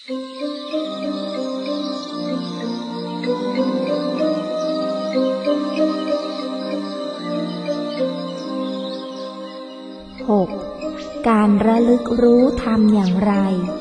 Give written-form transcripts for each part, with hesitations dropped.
6. การระลึกรู้ทำอย่างไร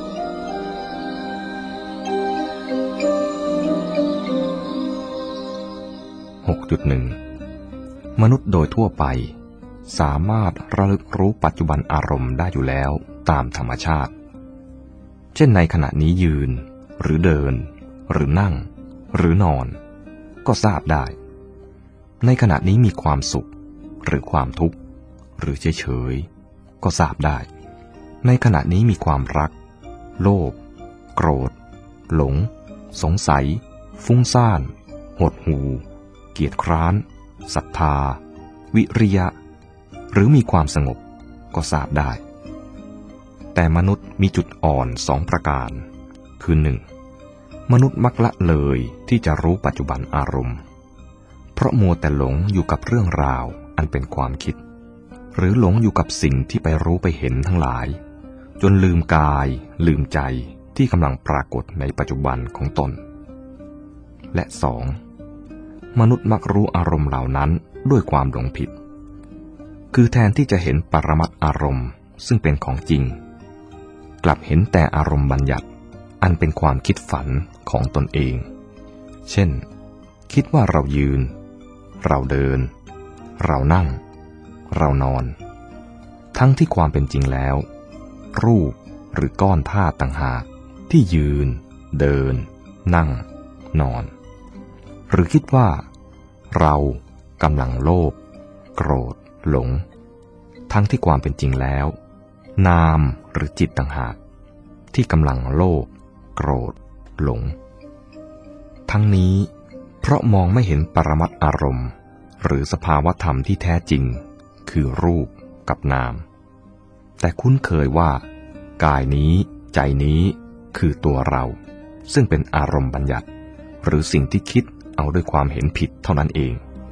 6.1 มนุษย์โดยทั่วไปสามารถระลึกรู้ปัจจุบันอารมณ์ได้อยู่แล้วตามธรรมชาติเช่นในขณะนี้ยืนหรือเดินหรือนั่งหรือนอนก็ทราบได้ในขณะนี้มีความสุขหรือความทุกข์หรือเฉยๆก็ทราบได้ในขณะนี้มีความรักโลภโกรธหลงสงสัยฟุ้งซ่านหดหู่เกียจคร้านศรัทธาวิริยะหรือมีความสงบก็ทราบได้แต่มนุษย์มีจุดอ่อน2ประการคือ 1. มนุษย์มักละเลยที่จะรู้ปัจจุบันอารมณ์เพราะมัวแต่หลงอยู่กับเรื่องราวอันเป็นความคิดหรือหลงอยู่กับสิ่งที่ไปรู้ไปเห็นทั้งหลายจนลืมกายลืมใจที่กำลังปรากฏในปัจจุบันของตนและ 2. มนุษย์มักรู้อารมณ์เหล่านั้นด้วยความหลงผิดคือแทนที่จะเห็นปรมัตถ์อารมณ์ซึ่งเป็นของจริงกลับเห็นแต่อารมณ์บัญญัติอันเป็นความคิดฝันของตนเองเช่นคิดว่าเรายืนเราเดินเรานั่งเรานอนทั้งที่ความเป็นจริงแล้วรูปหรือก้อนธาตุต่างหากที่ยืนเดินนั่งนอนหรือคิดว่าเรากำลังโลภโกรธหลงทั้งที่ความเป็นจริงแล้วนามหรือจิตต่างหากที่กำลังโลภโกรธหลงทั้งนี้เพราะมองไม่เห็นปรมัตถ์อารมณ์หรือสภาวธรรมที่แท้จริงคือรูปกับนามแต่คุ้นเคยว่ากายนี้ใจนี้คือตัวเราซึ่งเป็นอารมณ์บัญญัติหรือสิ่งที่คิดเอาด้วยความเห็นผิดเท่านั้นเอง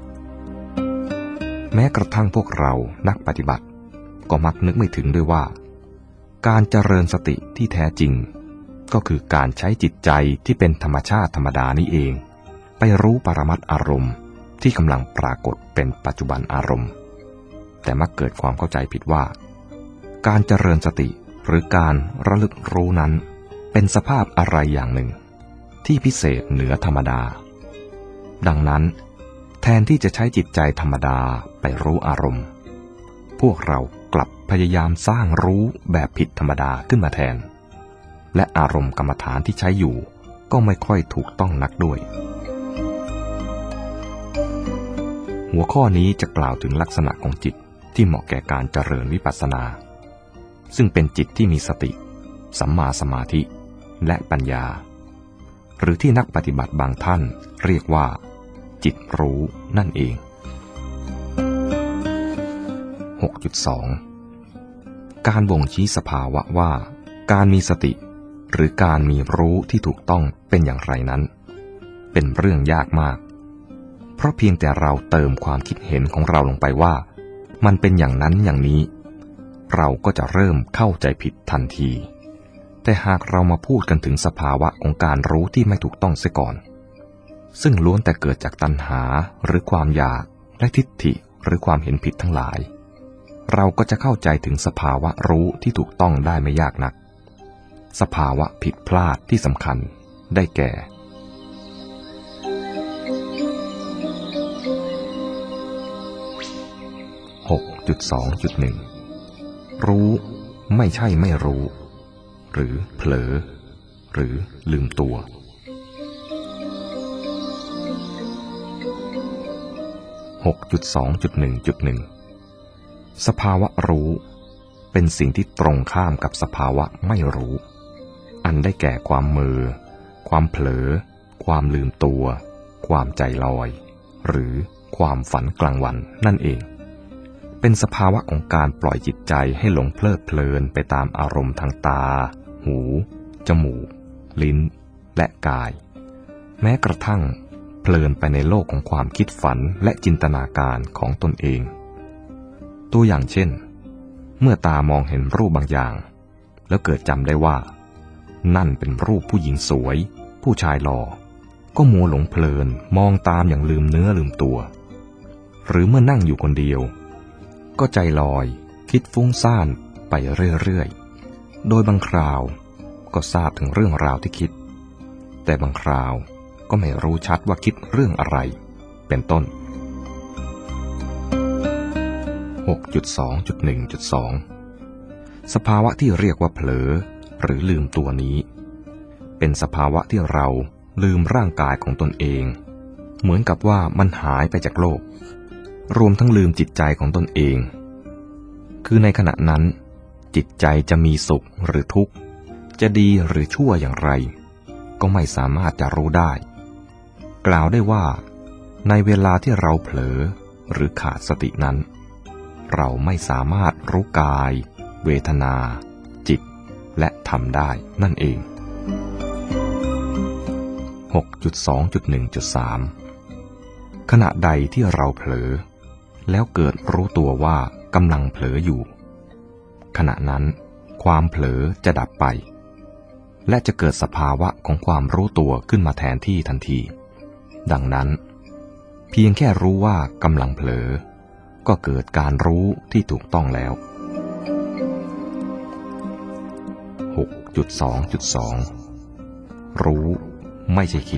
แม้กระทั่งพวกเรานักปฏิบัติก็มักนึกไม่ถึงด้วยว่าการเจริญสติที่แท้จริงก็คือการใช้จิตใจที่เป็นธรรมชาติธรรมดานี้เองไปรู้ปรมัตถ์อารมณ์ที่กำลังปรากฏเป็นปัจจุบันอารมณ์แต่มักเกิดความเข้าใจผิดว่าการเจริญสติหรือการระลึกรู้นั้นเป็นสภาพอะไรอย่างหนึ่งที่พิเศษเหนือธรรมดาดังนั้นแทนที่จะใช้จิตใจธรรมดาไปรู้อารมณ์พวกเรากลับพยายามสร้างรู้แบบผิดธรรมดาขึ้นมาแทนและอารมณ์กรรมฐานที่ใช้อยู่ก็ไม่ค่อยถูกต้องนักด้วยหัวข้อนี้จะกล่าวถึงลักษณะของจิตที่เหมาะแก่การเจริญวิปัสสนาซึ่งเป็นจิตที่มีสติสัมมาสมาธิและปัญญาหรือที่นักปฏิบัติบางท่านเรียกว่าจิตรู้นั่นเอง 6.2 การบ่งชี้สภาวะว่าการมีสติหรือการมีรู้ที่ถูกต้องเป็นอย่างไรนั้นเป็นเรื่องยากมากเพราะเพียงแต่เราเติมความคิดเห็นของเราลงไปว่ามันเป็นอย่างนั้นอย่างนี้เราก็จะเริ่มเข้าใจผิดทันทีแต่หากเรามาพูดกันถึงสภาวะของการรู้ที่ไม่ถูกต้องเสียก่อนซึ่งล้วนแต่เกิดจากตัณหาหรือความอยากและทิฏฐิหรือความเห็นผิดทั้งหลายเราก็จะเข้าใจถึงสภาวะรู้ที่ถูกต้องได้ไม่ยากนักสภาวะผิดพลาดที่สำคัญได้แก่ 6.2.1 รู้ไม่ใช่ไม่รู้หรือเผลอหรือลืมตัว 6.2.1.1 สภาวะรู้เป็นสิ่งที่ตรงข้ามกับสภาวะไม่รู้อันได้แก่ความเมอความเผลอความลืมตัวความใจลอยหรือความฝันกลางวันนั่นเองเป็นสภาวะของการปล่อยจิตใจให้หลงเพลิดเพลินไปตามอารมณ์ทางตาหูจมูกลิ้นและกายแม้กระทั่งเพลินไปในโลกของความคิดฝันและจินตนาการของตนเองตัวอย่างเช่นเมื่อตามองเห็นรูปบางอย่างแล้วเกิดจำได้ว่านั่นเป็นรูปผู้หญิงสวยผู้ชายหล่อก็มัวหลงเพลินมองตามอย่างลืมเนื้อลืมตัวหรือเมื่อนั่งอยู่คนเดียวก็ใจลอยคิดฟุ้งซ่านไปเรื่อยๆโดยบางคราวก็ทราบถึงเรื่องราวที่คิดแต่บางคราวก็ไม่รู้ชัดว่าคิดเรื่องอะไรเป็นต้น 6.2.1.2 สภาวะที่เรียกว่าเผลอหรือลืมตัวนี้เป็นสภาวะที่เราลืมร่างกายของตนเองเหมือนกับว่ามันหายไปจากโลกรวมทั้งลืมจิตใจของตนเองคือในขณะนั้นจิตใจจะมีสุขหรือทุกข์จะดีหรือชั่วอย่างไรก็ไม่สามารถจะรู้ได้กล่าวได้ว่าในเวลาที่เราเผลอหรือขาดสตินั้นเราไม่สามารถรู้กายเวทนาจิตและธรรมได้นั่นเอง 6.2.1.3 ขณะใดที่เราเผลอแล้วเกิดรู้ตัวว่ากำลังเผลออยู่ขณะนั้นความเผลอจะดับไปและจะเกิดสภาวะของความรู้ตัวขึ้นมาแทนที่ทันทีดังนั้นเพียงแค่รู้ว่ากำลังเผลอก็เกิดการรู้ที่ถูกต้องแล้ว 6.2.2 รู้ไม่ใช่คิด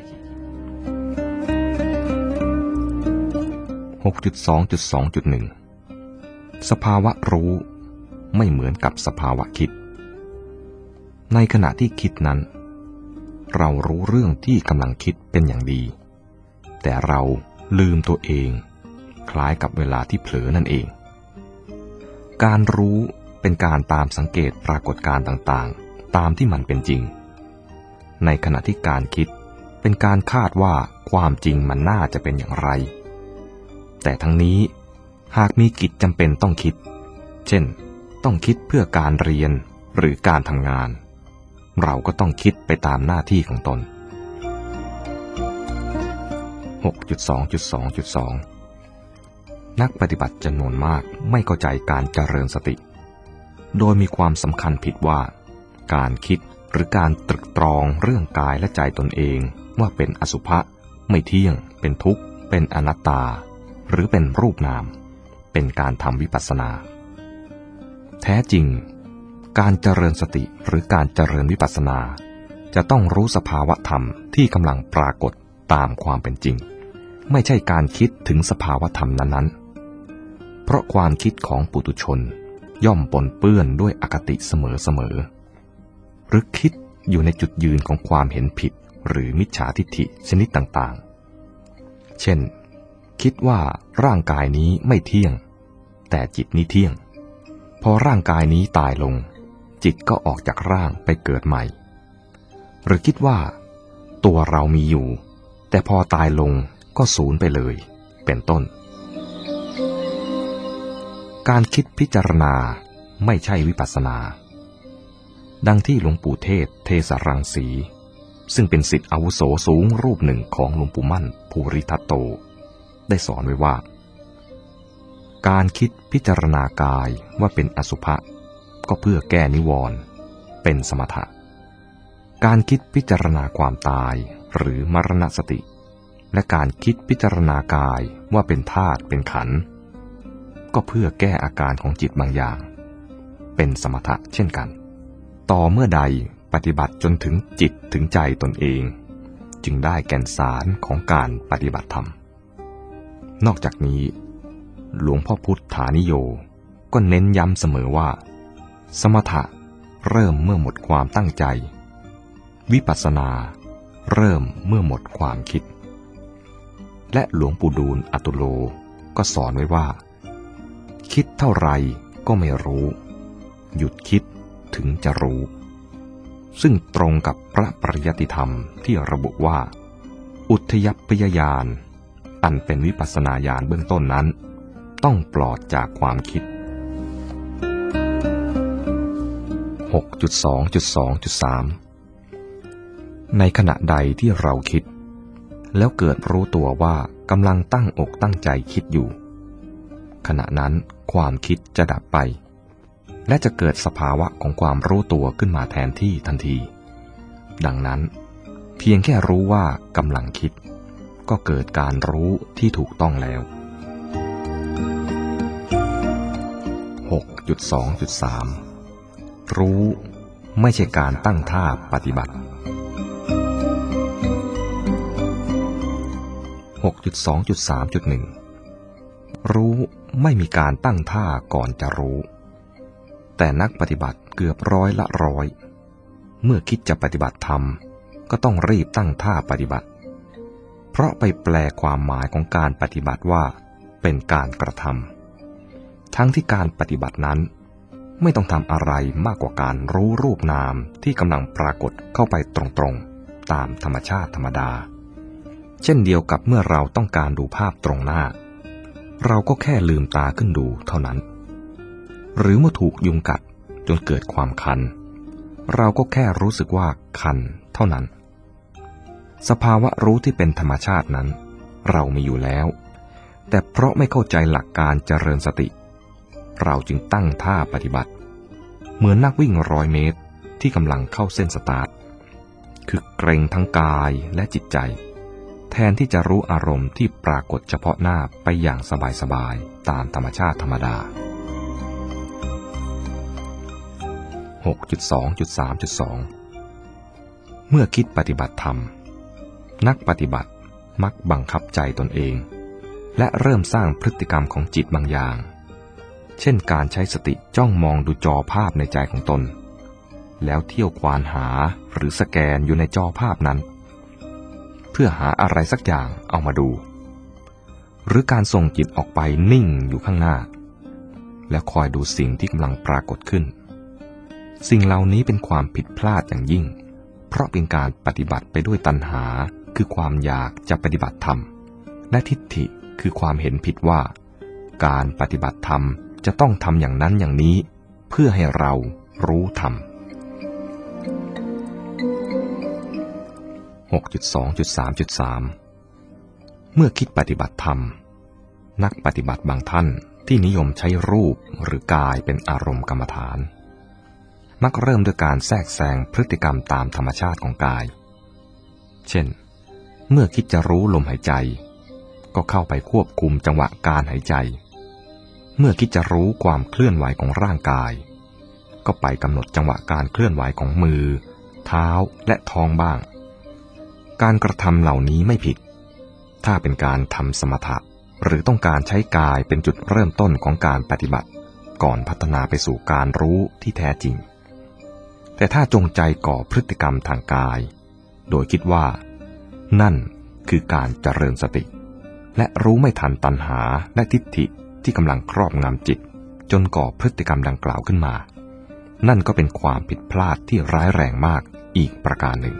6.2.2.1 สภาวะรู้ไม่เหมือนกับสภาวะคิดในขณะที่คิดนั้นเรารู้เรื่องที่กำลังคิดเป็นอย่างดีแต่เราลืมตัวเองคล้ายกับเวลาที่เผลอนั่นเองการรู้เป็นการตามสังเกตปรากฏการณ์ต่างๆตามที่มันเป็นจริงในขณะที่การคิดเป็นการคาดว่าความจริงมันน่าจะเป็นอย่างไรแต่ทั้งนี้หากมีกิจจำเป็นต้องคิดเช่นต้องคิดเพื่อการเรียนหรือการทำงานเราก็ต้องคิดไปตามหน้าที่ของตน 6.2.2.2 นักปฏิบัติจำนวนมากไม่เข้าใจการเจริญสติโดยมีความสำคัญผิดว่าการคิดหรือการตรึกตรองเรื่องกายและใจตนเองว่าเป็นอสุภะไม่เที่ยงเป็นทุกข์เป็นอนัตตาหรือเป็นรูปนามเป็นการทำวิปัสสนาแท้จริงการเจริญสติหรือการเจริญวิปัสสนาจะต้องรู้สภาวะธรรมที่กำลังปรากฏตามความเป็นจริงไม่ใช่การคิดถึงสภาวะธรรมนั้นๆเพราะความคิดของปุถุชนย่อมปนเปื้อนด้วยอคติเสมอหรือคิดอยู่ในจุดยืนของความเห็นผิดหรือมิจฉาทิฏฐิชนิดต่างๆเช่นคิดว่าร่างกายนี้ไม่เที่ยงแต่จิตนี้เที่ยงพอร่างกายนี้ตายลงจิตก็ออกจากร่างไปเกิดใหม่หรือคิดว่าตัวเรามีอยู่แต่พอตายลงก็สูญไปเลยเป็นต้นการคิดพิจารณาไม่ใช่วิปัสสนาดังที่หลวงปู่เทศเทศรังสีซึ่งเป็นศิษย์อาวุโสสูงรูปหนึ่งของหลวงปู่มั่นภูริทัตโตได้สอนไว้ว่าการคิดพิจารณากายว่าเป็นอสุภะก็เพื่อแก้นิวรณ์เป็นสมถะการคิดพิจารณาความตายหรือมรณสติและการคิดพิจารณากายว่าเป็นธาตุเป็นขันธ์ก็เพื่อแก้อาการของจิตบางอย่างเป็นสมถะเช่นกันต่อเมื่อใดปฏิบัติจนถึงจิตถึงใจตนเองจึงได้แก่นสารของการปฏิบัติธรรมนอกจากนี้หลวงพ่อพุทธานิโยก็เน้นย้ำเสมอว่าสมถะเริ่มเมื่อหมดความตั้งใจวิปัสสนาเริ่มเมื่อหมดความคิดและหลวงปู่ดูลย์อตุโลก็สอนไว้ว่าคิดเท่าไรก็ไม่รู้หยุดคิดถึงจะรู้ซึ่งตรงกับพระปริยัติธรรมที่ระบุว่าอุทยัพพยญาณอันเป็นวิปัสสนาญาณเบื้องต้นนั้นต้องปลอดจากความคิด 6.2.2.3 ในขณะใดที่เราคิดแล้วเกิดรู้ตัวว่ากำลังตั้งอกตั้งใจคิดอยู่ขณะนั้นความคิดจะดับไปและจะเกิดสภาวะของความรู้ตัวขึ้นมาแทนที่ทันทีดังนั้นเพียงแค่รู้ว่ากำลังคิดก็เกิดการรู้ที่ถูกต้องแล้ว 6.2.3 รู้ไม่ใช่การตั้งท่าปฏิบัติ 6.2.3.1 รู้ไม่มีการตั้งท่าก่อนจะรู้แต่นักปฏิบัติเกือบร้อยละร้อยเมื่อคิดจะปฏิบัติธรรมก็ต้องรีบตั้งท่าปฏิบัติเพราะไปแปลความหมายของการปฏิบัติว่าเป็นการกระทำทั้งที่การปฏิบัตินั้นไม่ต้องทำอะไรมากกว่าการรู้รูปนามที่กำลังปรากฏเข้าไปตรงๆตามธรรมชาติธรรมดาเช่นเดียวกับเมื่อเราต้องการดูภาพตรงหน้าเราก็แค่ลืมตาขึ้นดูเท่านั้นหรือเมื่อถูกยุงกัดจนเกิดความคันเราก็แค่รู้สึกว่าคันเท่านั้นสภาวะรู้ที่เป็นธรรมชาตินั้นเรามีอยู่แล้วแต่เพราะไม่เข้าใจหลักการเจริญสติเราจึงตั้งท่าปฏิบัติเหมือนนักวิ่ง100 เมตรที่กำลังเข้าเส้นสตาร์ทคือเกรงทั้งกายและจิตใจแทนที่จะรู้อารมณ์ที่ปรากฏเฉพาะหน้าไปอย่างสบายๆตามธรรมชาติธรรมดา 6.2.3.2 เมื่อคิดปฏิบัติธรรมนักปฏิบัติมักบังคับใจตนเองและเริ่มสร้างพฤติกรรมของจิตบางอย่างเช่นการใช้สติจ้องมองดูจอภาพในใจของตนแล้วเที่ยวควานหาหรือสแกนอยู่ในจอภาพนั้นเพื่อหาอะไรสักอย่างเอามาดูหรือการส่งจิตออกไปนิ่งอยู่ข้างหน้าและคอยดูสิ่งที่กำลังปรากฏขึ้นสิ่งเหล่านี้เป็นความผิดพลาดอย่างยิ่งเพราะเป็นการปฏิบัติไปด้วยตัณหาคือความอยากจะปฏิบัติธรรมและทิฏฐิคือความเห็นผิดว่าการปฏิบัติธรรมจะต้องทำอย่างนั้นอย่างนี้เพื่อให้เรารู้ธรรม 6.2.3.3 เมื่อคิดปฏิบัติธรรมนักปฏิบัติบางท่านที่นิยมใช้รูปหรือกายเป็นอารมณ์กรรมฐานมักเริ่มด้วยการแทรกแซงพฤติกรรมตามธรรมชาติของกายเช่นเมื่อคิดจะรู้ลมหายใจก็เข้าไปควบคุมจังหวะการหายใจเมื่อคิดจะรู้ความเคลื่อนไหวของร่างกายก็ไปกำหนดจังหวะการเคลื่อนไหวของมือเท้าและท้องบ้างการกระทำเหล่านี้ไม่ผิดถ้าเป็นการทำสมถะหรือต้องการใช้กายเป็นจุดเริ่มต้นของการปฏิบัติก่อนพัฒนาไปสู่การรู้ที่แท้จริงแต่ถ้าจงใจก่อพฤติกรรมทางกายโดยคิดว่านั่นคือการเจริญสติและรู้ไม่ทันตัณหาและทิฏฐิที่กำลังครอบงำจิตจนก่อพฤติกรรมดังกล่าวขึ้นมานั่นก็เป็นความผิดพลาดที่ร้ายแรงมากอีกประการหนึ่ง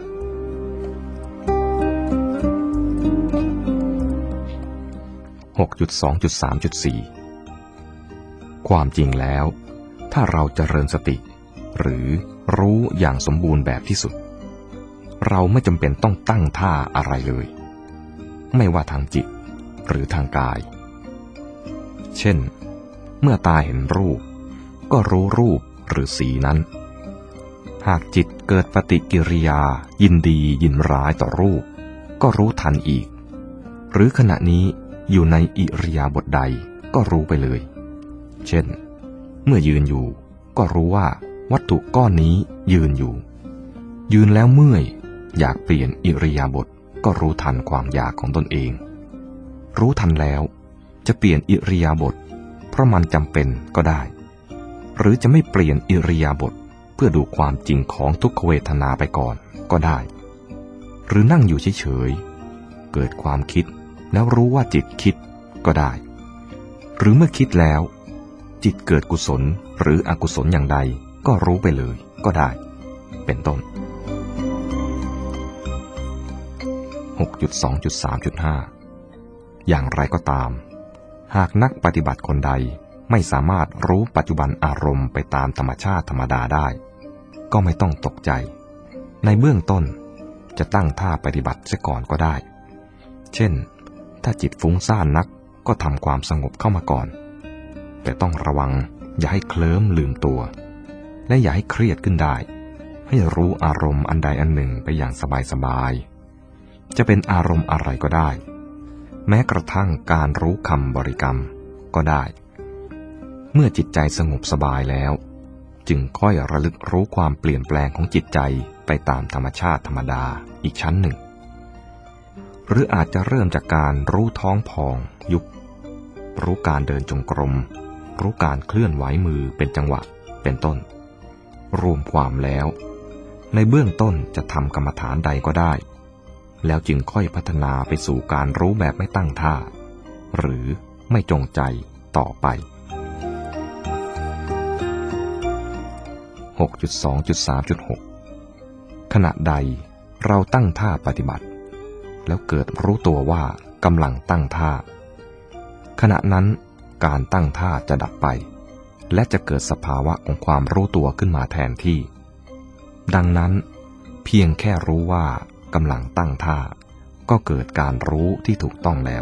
6.2.3.4 ความจริงแล้วถ้าเราเจริญสติหรือรู้อย่างสมบูรณ์แบบที่สุดเราไม่จำเป็นต้องตั้งท่าอะไรเลยไม่ว่าทางจิตหรือทางกายเช่นเมื่อตาเห็นรูปก็รู้รูปหรือสีนั้นหากจิตเกิดปฏิกิริยายินดียินร้ายต่อรูปก็รู้ทันอีกหรือขณะนี้อยู่ในอิริยาบถใดก็รู้ไปเลยเช่นเมื่อยืนอยู่ก็รู้ว่าวัตถุก้อนนี้ยืนอยู่ยืนแล้วเมื่อยอยากเปลี่ยนอิริยาบถก็รู้ทันความอยากของตนเองรู้ทันแล้วจะเปลี่ยนอิริยาบถเพราะมันจำเป็นก็ได้หรือจะไม่เปลี่ยนอิริยาบถเพื่อดูความจริงของทุกขเวทนาไปก่อนก็ได้หรือนั่งอยู่เฉยๆเกิดความคิดแล้วรู้ว่าจิตคิดก็ได้หรือเมื่อคิดแล้วจิตเกิดกุศลหรืออกุศลอย่างใดก็รู้ไปเลยก็ได้เป็นต้น 6.2.3.5 อย่างไรก็ตามหากนักปฏิบัติคนใดไม่สามารถรู้ปัจจุบันอารมณ์ไปตามธรรมชาติธรรมดาได้ก็ไม่ต้องตกใจในเบื้องต้นจะตั้งท่าปฏิบัติเสียก่อนก็ได้เช่นถ้าจิตฟุ้งซ่านนักก็ทำความสงบเข้ามาก่อนแต่ต้องระวังอย่าให้เคลิ้มลืมตัวและอย่าให้เครียดขึ้นได้ให้รู้อารมณ์อันใดอันหนึ่งไปอย่างสบายๆจะเป็นอารมณ์อะไรก็ได้แม้กระทั่งการรู้คำบริกรรมก็ได้เมื่อจิตใจสงบสบายแล้วจึงค่อยระลึกรู้ความเปลี่ยนแปลงของจิตใจไปตามธรรมชาติธรรมดาอีกชั้นหนึ่งหรืออาจจะเริ่มจากการรู้ท้องพองยุบรู้การเดินจงกรมรู้การเคลื่อนไหวมือเป็นจังหวะเป็นต้นรวมความแล้วในเบื้องต้นจะทำกรรมฐานใดก็ได้แล้วจึงค่อยพัฒนาไปสู่การรู้แบบไม่ตั้งท่าหรือไม่จงใจต่อไป 6.2.3.6 ขณะใดเราตั้งท่าปฏิบัติแล้วเกิดรู้ตัวว่ากำลังตั้งท่าขณะนั้นการตั้งท่าจะดับไปและจะเกิดสภาวะของความรู้ตัวขึ้นมาแทนที่ดังนั้นเพียงแค่รู้ว่ากำลังตั้งท่าก็เกิดการรู้ที่ถูกต้องแล้ว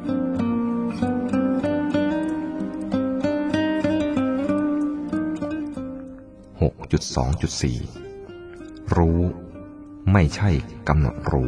6.2.4 รู้ไม่ใช่กำหนดรู้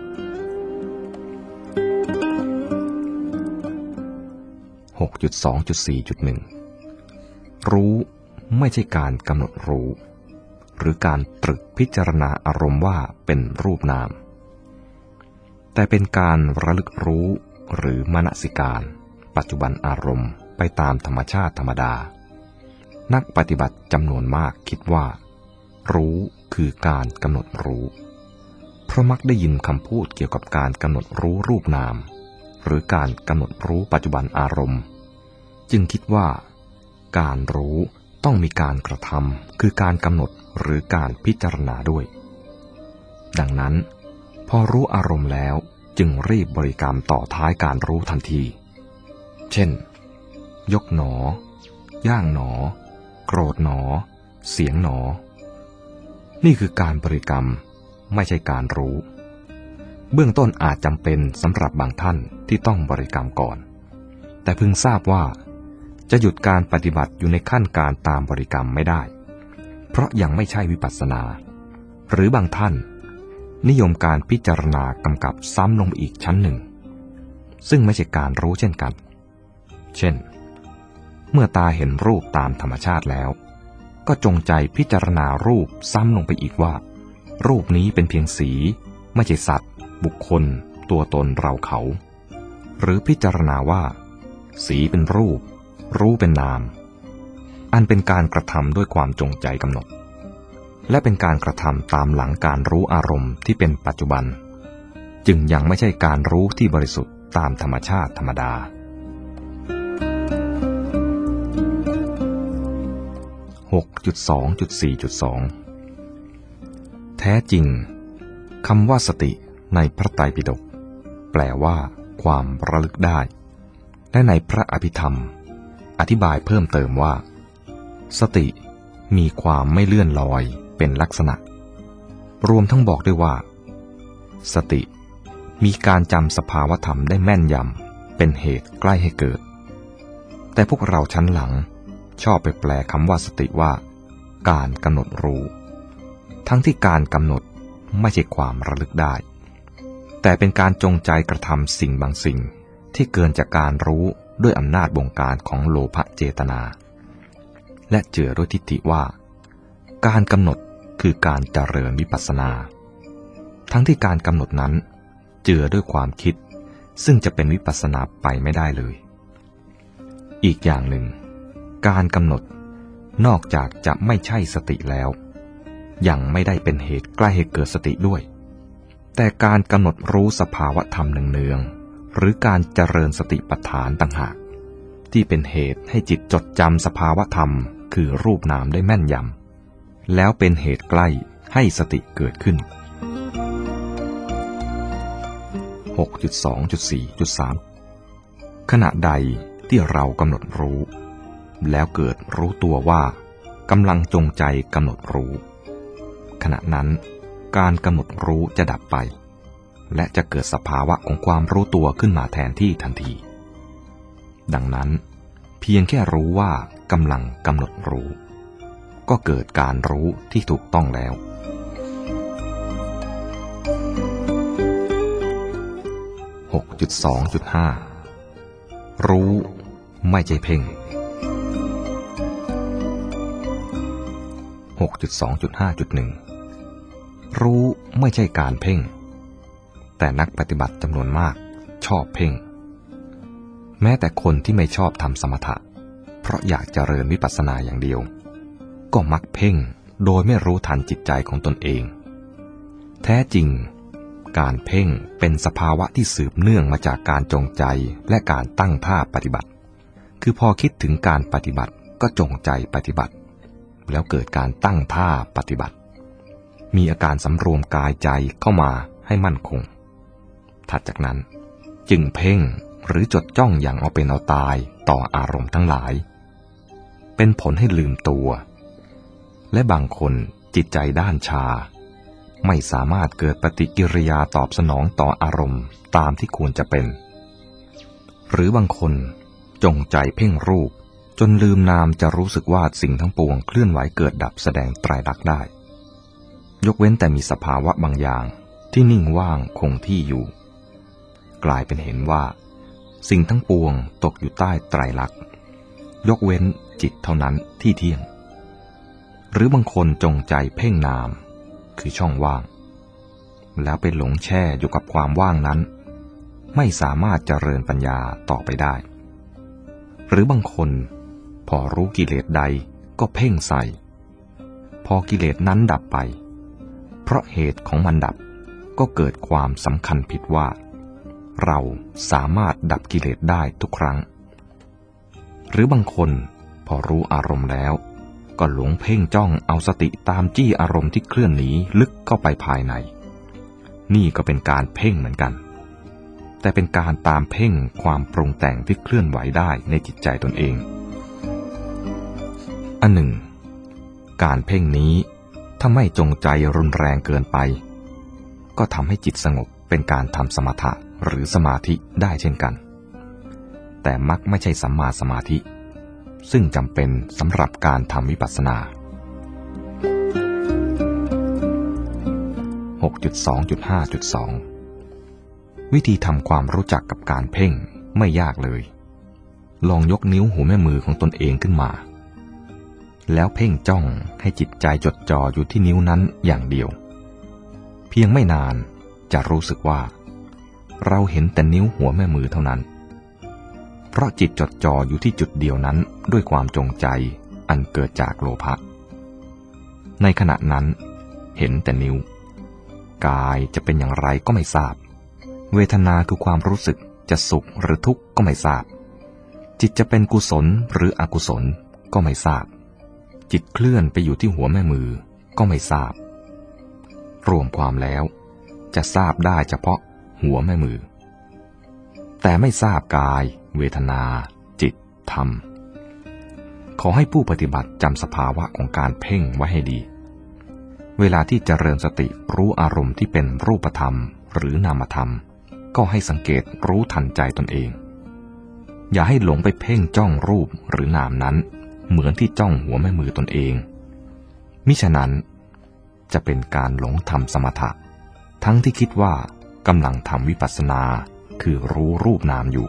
6.2.4.1 รู้ไม่ใช่การกำหนดรู้หรือการตรึกพิจารณาอารมณ์ว่าเป็นรูปนามแต่เป็นการระลึกรู้หรือมนสิการปัจจุบันอารมณ์ไปตามธรรมชาติธรรมดานักปฏิบัติจำนวนมากคิดว่ารู้คือการกำหนดรู้เพราะมักได้ยินคำพูดเกี่ยวกับการกำหนดรู้รูปนามหรือการกำหนดรู้ปัจจุบันอารมณ์จึงคิดว่าการรู้ต้องมีการกระทำคือการกำหนดหรือการพิจารณาด้วยดังนั้นพอรู้อารมณ์แล้วจึงรีบบริกรรมต่อท้ายการรู้ทันทีเช่นยกหนอย่างหนอโกรธหนอเสียงหนอนี่คือการบริกรรมไม่ใช่การรู้เบื้องต้นอาจจำเป็นสำหรับบางท่านที่ต้องบริกรรมก่อนแต่พึงทราบว่าจะหยุดการปฏิบัติอยู่ในขั้นการตามบริกรรมไม่ได้เพราะยังไม่ใช่วิปัสสนาหรือบางท่านนิยมการพิจารณากำกับซ้ำลงอีกชั้นหนึ่งซึ่งไม่ใช่การรู้เช่นกันเช่นเมื่อตาเห็นรูปตามธรรมชาติแล้วก็จงใจพิจารณารูปซ้ำลงไปอีกว่ารูปนี้เป็นเพียงสีไม่ใช่สัตว์บุคคลตัวตนเราเขาหรือพิจารณาว่าสีเป็นรูปรู้เป็นนามอันเป็นการกระทำด้วยความจงใจกำหนดและเป็นการกระทำตามหลังการรู้อารมณ์ที่เป็นปัจจุบันจึงยังไม่ใช่การรู้ที่บริสุทธิ์ตามธรรมชาติธรรมดา 6.2.4.2 แท้จริงคำว่าสติในพระไตรปิฎกแปลว่าความระลึกได้และในพระอภิธรรมอธิบายเพิ่มเติมว่าสติมีความไม่เลื่อนลอยเป็นลักษณะรวมทั้งบอกด้วยว่าสติมีการจำสภาวธรรมได้แม่นยำเป็นเหตุใกล้ให้เกิดแต่พวกเราชั้นหลังชอบไปแปลคำว่าสติว่าการกำหนดรู้ทั้งที่การกำหนดไม่ใช่ความระลึกได้แต่เป็นการจงใจกระทำสิ่งบางสิ่งที่เกินจากการรู้ด้วยอำนาจบงการของโลภเจตนาและเจือด้วยทิฏฐิว่าการกำหนดคือการเจริญวิปัสสนาทั้งที่การกำหนดนั้นเจือด้วยความคิดซึ่งจะเป็นวิปัสสนาไปไม่ได้เลยอีกอย่างหนึ่งการกำหนดนอกจากจะไม่ใช่สติแล้วยังไม่ได้เป็นเหตุใกล้ให้เกิดสติด้วยแต่การกำหนดรู้สภาวะธรรมเนืองๆหรือการเจริญสติปัฏฐานต่างหากที่เป็นเหตุให้จิตจดจำสภาวะธรรมคือรูปนามได้แม่นยำแล้วเป็นเหตุใกล้ให้สติเกิดขึ้น 6.2.4.3 ขณะใดที่เรากำหนดรู้แล้วเกิดรู้ตัวว่ากำลังจงใจกำหนดรู้ขณะนั้นการกำหนดรู้จะดับไปและจะเกิดสภาวะของความรู้ตัวขึ้นมาแทนที่ทันทีดังนั้นเพียงแค่รู้ว่ากำลังกำหนดรู้ก็เกิดการรู้ที่ถูกต้องแล้ว 6.2.5 รู้ไม่ใช่เพ่ง 6.2.5.1 รู้ไม่ใช่การเพ่งแต่นักปฏิบัติจำนวนมากชอบเพ่งแม้แต่คนที่ไม่ชอบทำสมถะเพราะอยากเจริญวิปัสสนาอย่างเดียวก็มักเพ่งโดยไม่รู้ทันจิตใจของตนเองแท้จริงการเพ่งเป็นสภาวะที่สืบเนื่องมาจากการจงใจและการตั้งท่าปฏิบัติคือพอคิดถึงการปฏิบัติก็จงใจปฏิบัติแล้วเกิดการตั้งท่าปฏิบัติมีอาการสำรวมกายใจเข้ามาให้มั่นคงถัดจากนั้นจึงเพ่งหรือจดจ้องอย่างเอาเป็นเอาตายต่ออารมณ์ทั้งหลายเป็นผลให้ลืมตัวและบางคนจิตใจด้านชาไม่สามารถเกิดปฏิกิริยาตอบสนองต่ออารมณ์ตามที่ควรจะเป็นหรือบางคนจงใจเพ่งรูปจนลืมนามจะรู้สึกว่าสิ่งทั้งปวงเคลื่อนไหวเกิดดับแสดงไตรลักษณ์ได้ยกเว้นแต่มีสภาวะบางอย่างที่นิ่งว่างคงที่อยู่กลายเป็นเห็นว่าสิ่งทั้งปวงตกอยู่ใต้ไตรลักษณ์ยกเว้นจิตเท่านั้นที่เที่ยงหรือบางคนจงใจเพ่งนามคือช่องว่างแล้วไปหลงแช่อยู่กับความว่างนั้นไม่สามารถเจริญปัญญาต่อไปได้หรือบางคนพอรู้กิเลสใดก็เพ่งใส่พอกิเลสนั้นดับไปเพราะเหตุของมันดับก็เกิดความสำคัญผิดว่าเราสามารถดับกิเลสได้ทุกครั้งหรือบางคนพอรู้อารมณ์แล้วก็หลงเพ่งจ้องเอาสติตามจี้อารมณ์ที่เคลื่อนหนีลึกเข้าไปภายในนี่ก็เป็นการเพ่งเหมือนกันแต่เป็นการตามเพ่งความปรุงแต่งที่เคลื่อนไหวได้ในจิตใจตนเองอันหนึ่งการเพ่งนี้ถ้าไม่จงใจรุนแรงเกินไปก็ทำให้จิตสงบเป็นการทำสมถะหรือสมาธิได้เช่นกันแต่มักไม่ใช่สัมมาสมาธิซึ่งจำเป็นสำหรับการทำวิปัสสนา 6.2.5.2 วิธีทำความรู้จักกับการเพ่งไม่ยากเลยลองยกนิ้วหัวแม่มือของตนเองขึ้นมาแล้วเพ่งจ้องให้จิตใจจดจ่ออยู่ที่นิ้วนั้นอย่างเดียวเพียงไม่นานจะรู้สึกว่าเราเห็นแต่นิ้วหัวแม่มือเท่านั้นเพราะจิตจดจ่ออยู่ที่จุดเดียวนั้นด้วยความจงใจอันเกิดจากโลภะในขณะนั้นเห็นแต่นิ้วกายจะเป็นอย่างไรก็ไม่ทราบเวทนาคือความรู้สึกจะสุขหรือทุกข์ก็ไม่ทราบจิตจะเป็นกุศลหรืออกุศลก็ไม่ทราบจิตเคลื่อนไปอยู่ที่หัวแม่มือก็ไม่ทราบรวมความแล้วจะทราบได้เฉพาะหัวแม่มือแต่ไม่ทราบกายเวทนาจิตธรรมขอให้ผู้ปฏิบัติจำสภาวะของการเพ่งไว้ให้ดีเวลาที่เจริญสติรู้อารมณ์ที่เป็นรูปธรรมหรือนามธรรมก็ให้สังเกตรู้ทันใจตนเองอย่าให้หลงไปเพ่งจ้องรูปหรือนามนั้นเหมือนที่จ้องหัวแม่มือตนเองมิฉะนั้นจะเป็นการหลงทำสมถะทั้งที่คิดว่ากำลังทำวิปัสสนาคือรู้รูปนามอยู่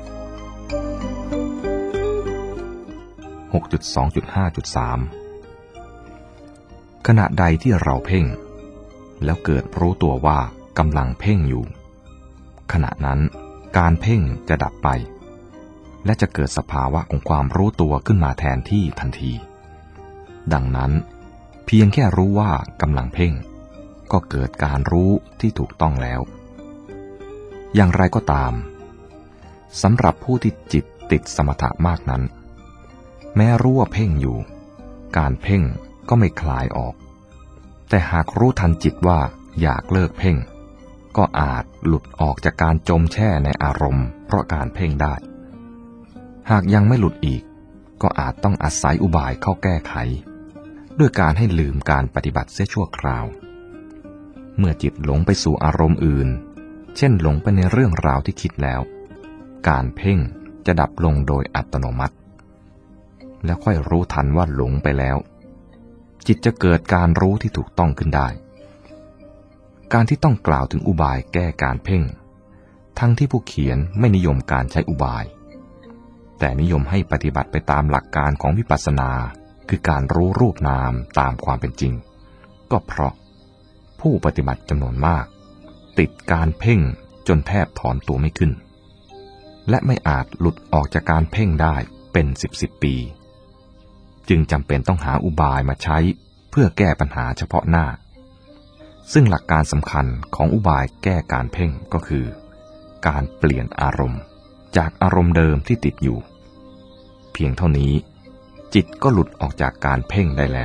6.2.5.3 ขณะใดที่เราเพ่งแล้วเกิดรู้ตัวว่ากำลังเพ่งอยู่ขณะนั้นการเพ่งจะดับไปและจะเกิดสภาวะของความรู้ตัวขึ้นมาแทนที่ทันทีดังนั้นเพียงแค่รู้ว่ากำลังเพ่งก็เกิดการรู้ที่ถูกต้องแล้วอย่างไรก็ตามสำหรับผู้ที่จิตติดสมถะมากนั้นแม้รู้ว่าเพ่งอยู่การเพ่งก็ไม่คลายออกแต่หากรู้ทันจิตว่าอยากเลิกเพ่งก็อาจหลุดออกจากการจมแช่ในอารมณ์เพราะการเพ่งได้หากยังไม่หลุดอีกก็อาจต้องอาศัยอุบายเข้าแก้ไขด้วยการให้ลืมการปฏิบัติเสียชั่วคราวเมื่อจิตหลงไปสู่อารมณ์อื่นเช่นหลงไปในเรื่องราวที่คิดแล้วการเพ่งจะดับลงโดยอัตโนมัติแล้วค่อยรู้ทันว่าหลงไปแล้วจิตจะเกิดการรู้ที่ถูกต้องขึ้นได้การที่ต้องกล่าวถึงอุบายแก้การเพ่งทั้งที่ผู้เขียนไม่นิยมการใช้อุบายแต่นิยมให้ปฏิบัติไปตามหลักการของวิปัสสนาคือการรู้รูปนามตามความเป็นจริงก็เพราะผู้ปฏิบัติจำนวนมากติดการเพ่งจนแทบถอนตัวไม่ขึ้นและไม่อาจหลุดออกจากการเพ่งได้เป็น10 ปีจึงจำเป็นต้องหาอุบายมาใช้เพื่อแก้ปัญหาเฉพาะหน้าซึ่งหลักการสำคัญของอุบายแก้การเพ่งก็คือการเปลี่ยนอารมณ์จากอารมณ์เดิมที่ติดอยู่เพียงเท่านี้จิตก็หลุดออกจากการเพ่งได้แล้ว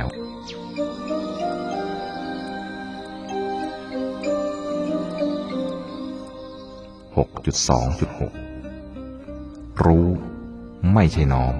6.2.6 รู้ไม่ใช่น้อม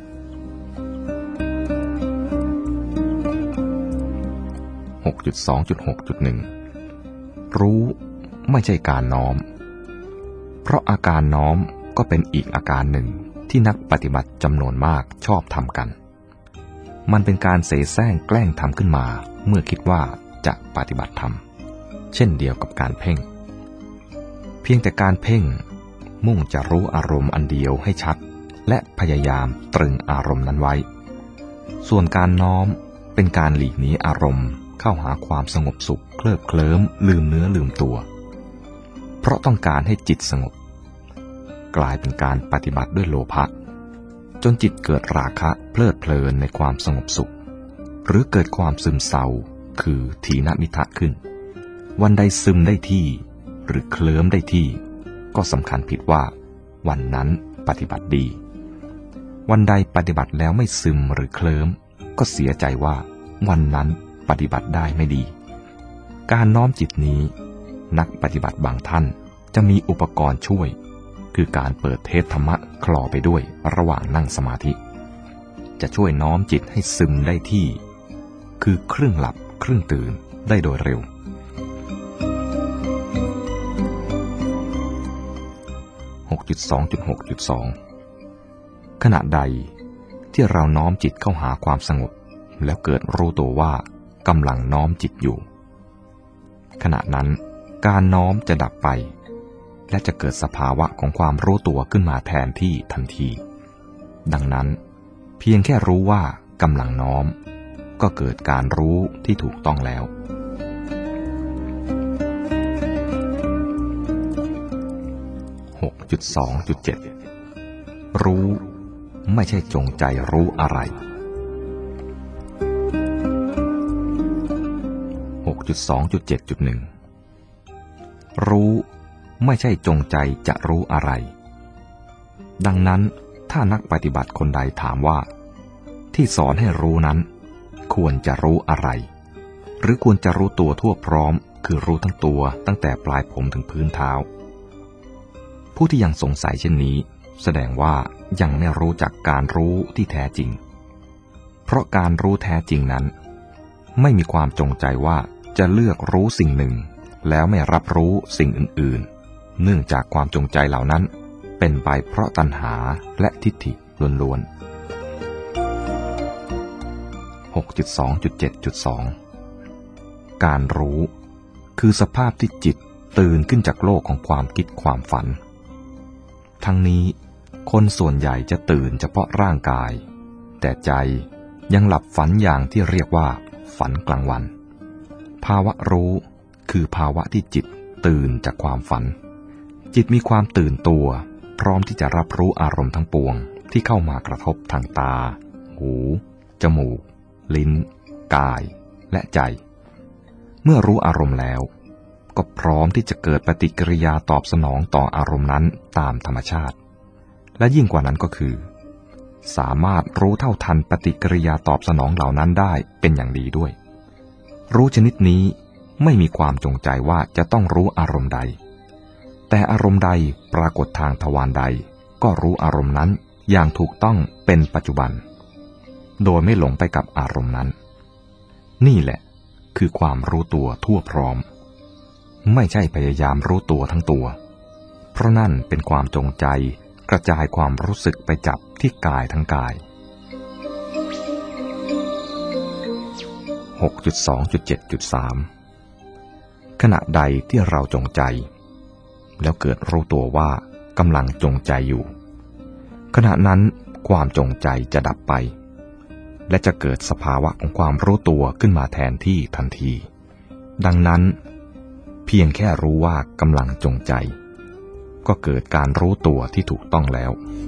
6.2.6.1 รู้ไม่ใช่การน้อมเพราะอาการน้อมก็เป็นอีกอาการหนึ่งที่นักปฏิบัติจำนวนมากชอบทำกันมันเป็นการเสแสร้งแกล้งทำขึ้นมาเมื่อคิดว่าจะปฏิบัติธรรมเช่นเดียวกับการเพ่งเพียงแต่การเพ่งมุ่งจะรู้อารมณ์อันเดียวให้ชัดและพยายามตรึงอารมณ์นั้นไว้ส่วนการน้อมเป็นการหลีกหนีอารมณ์เข้าหาความสงบสุขเคลิบเคลิ้มลืมเนื้อลืมตัวเพราะต้องการให้จิตสงบกลายเป็นการปฏิบัติด้วยโลภะจนจิตเกิดราคะเพลิดเพลินในความสงบสุขหรือเกิดความซึมเศร้าคือถีนมิทะขึ้นวันใดซึมได้ที่หรือเคลิ้มได้ที่ก็สำคัญผิดว่าวันนั้นปฏิบัติดีวันใดปฏิบัติแล้วไม่ซึมหรือเคลิ้มก็เสียใจว่าวันนั้นปฏิบัติได้ไม่ดีการน้อมจิตนี้นักปฏิบัติบางท่านจะมีอุปกรณ์ช่วยคือการเปิดเทปธรรมะคลอไปด้วยระหว่างนั่งสมาธิจะช่วยน้อมจิตให้ซึมได้ที่คือครึ่งหลับครึ่งตื่นได้โดยเร็ว 6.2.6.2 ขณะใดที่เราน้อมจิตเข้าหาความสงบแล้วเกิดรู้ตัวว่ากำลังน้อมจิตอยู่ขณะนั้นการน้อมจะดับไปและจะเกิดสภาวะของความรู้ตัวขึ้นมาแทนที่ทันทีดังนั้นเพียงแค่รู้ว่ากำลังน้อมก็เกิดการรู้ที่ถูกต้องแล้ว 6.2.7 รู้ไม่ใช่จงใจรู้อะไร 6.2.7.1 รู้ไม่ใช่จงใจจะรู้อะไรดังนั้นถ้านักปฏิบัติคนใดถามว่าที่สอนให้รู้นั้นควรจะรู้อะไรหรือควรจะรู้ตัวทั่วพร้อมคือรู้ทั้งตัวตั้งแต่ปลายผมถึงพื้นเท้าผู้ที่ยังสงสัยเช่นนี้แสดงว่ายังไม่รู้จักการรู้ที่แท้จริงเพราะการรู้แท้จริงนั้นไม่มีความจงใจว่าจะเลือกรู้สิ่งหนึ่งแล้วไม่รับรู้สิ่งอื่นๆเนื่องจากความจงใจเหล่านั้นเป็นไปเพราะตัณหาและทิฏฐิล้วนๆ 6.2.7.2 การรู้คือสภาพที่จิตตื่นขึ้นจากโลกของความคิดความฝันทั้งนี้คนส่วนใหญ่จะตื่นเฉพาะร่างกายแต่ใจยังหลับฝันอย่างที่เรียกว่าฝันกลางวันภาวะรู้คือภาวะที่จิตตื่นจากความฝันจิตมีความตื่นตัวพร้อมที่จะรับรู้อารมณ์ทั้งปวงที่เข้ามากระทบทางตาหูจมูกลิ้นกายและใจเมื่อรู้อารมณ์แล้วก็พร้อมที่จะเกิดปฏิกิริยาตอบสนองต่ออารมณ์นั้นตามธรรมชาติและยิ่งกว่านั้นก็คือสามารถรู้เท่าทันปฏิกิริยาตอบสนองเหล่านั้นได้เป็นอย่างดีด้วยรู้ชนิดนี้ไม่มีความจงใจว่าจะต้องรู้อารมณ์ใดแต่อารมณ์ใดปรากฏทางทวารใดก็รู้อารมณ์นั้นอย่างถูกต้องเป็นปัจจุบันโดยไม่หลงไปกับอารมณ์นั้นนี่แหละคือความรู้ตัวทั่วพร้อมไม่ใช่พยายามรู้ตัวทั้งตัวเพราะนั่นเป็นความจงใจกระจายความรู้สึกไปจับที่กายทั้งกาย 6.2.7.3 ขณะใดที่เราจงใจแล้วเกิดรู้ตัวว่ากำลังจงใจอยู่ขณะนั้นความจงใจจะดับไปและจะเกิดสภาวะของความรู้ตัวขึ้นมาแทนที่ทันทีดังนั้นเพียงแค่รู้ว่ากำลังจงใจก็เกิดการรู้ตัวที่ถูกต้องแล้ว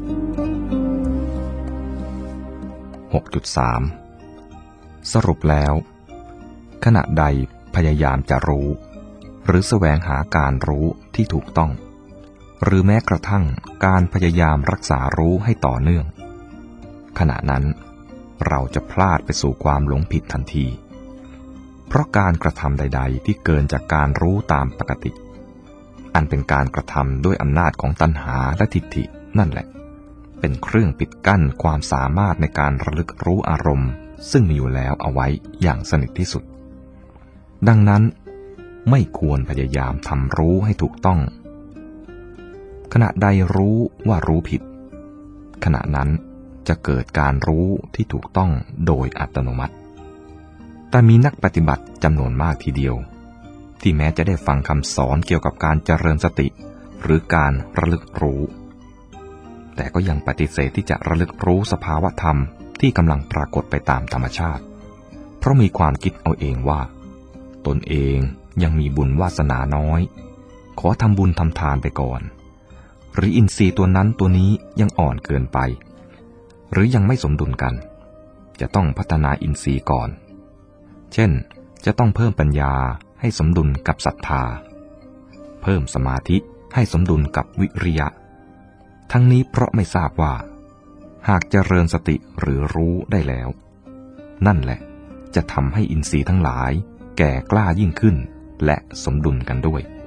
6.3 สรุปแล้วขณะใดพยายามจะรู้หรือแสวงหาการรู้ที่ถูกต้องหรือแม้กระทั่งการพยายามรักษารู้ให้ต่อเนื่องขณะนั้นเราจะพลาดไปสู่ความหลงผิดทันทีเพราะการกระทำใดๆที่เกินจากการรู้ตามปกติอันเป็นการกระทำด้วยอำนาจของตัณหาและทิฏฐินั่นแหละเป็นเครื่องปิดกั้นความสามารถในการระลึกรู้อารมณ์ซึ่งมีอยู่แล้วเอาไว้อย่างสนิทที่สุดดังนั้นไม่ควรพยายามทำรู้ให้ถูกต้องขณะใดรู้ว่ารู้ผิดขณะนั้นจะเกิดการรู้ที่ถูกต้องโดยอัตโนมัติแต่มีนักปฏิบัติจำนวนมากทีเดียวที่แม้จะได้ฟังคำสอนเกี่ยวกับการเจริญสติหรือการระลึกรู้แต่ก็ยังปฏิเสธที่จะระลึกรู้สภาวะธรรมที่กำลังปรากฏไปตามธรรมชาติเพราะมีความคิดเอาเองว่าตนเองยังมีบุญวาสนาน้อยขอทำบุญทำทานไปก่อนหรืออินทรีย์ตัวนั้นตัวนี้ยังอ่อนเกินไปหรือยังไม่สมดุลกันจะต้องพัฒนาอินทรีย์ก่อนเช่นจะต้องเพิ่มปัญญาให้สมดุลกับศรัทธาเพิ่มสมาธิให้สมดุลกับวิริยะทั้งนี้เพราะไม่ทราบว่าหากเจริญสติหรือรู้ได้แล้วนั่นแหละจะทำให้อินทรีย์ทั้งหลายแก่กล้ายิ่งขึ้นและสมดุลกันด้วย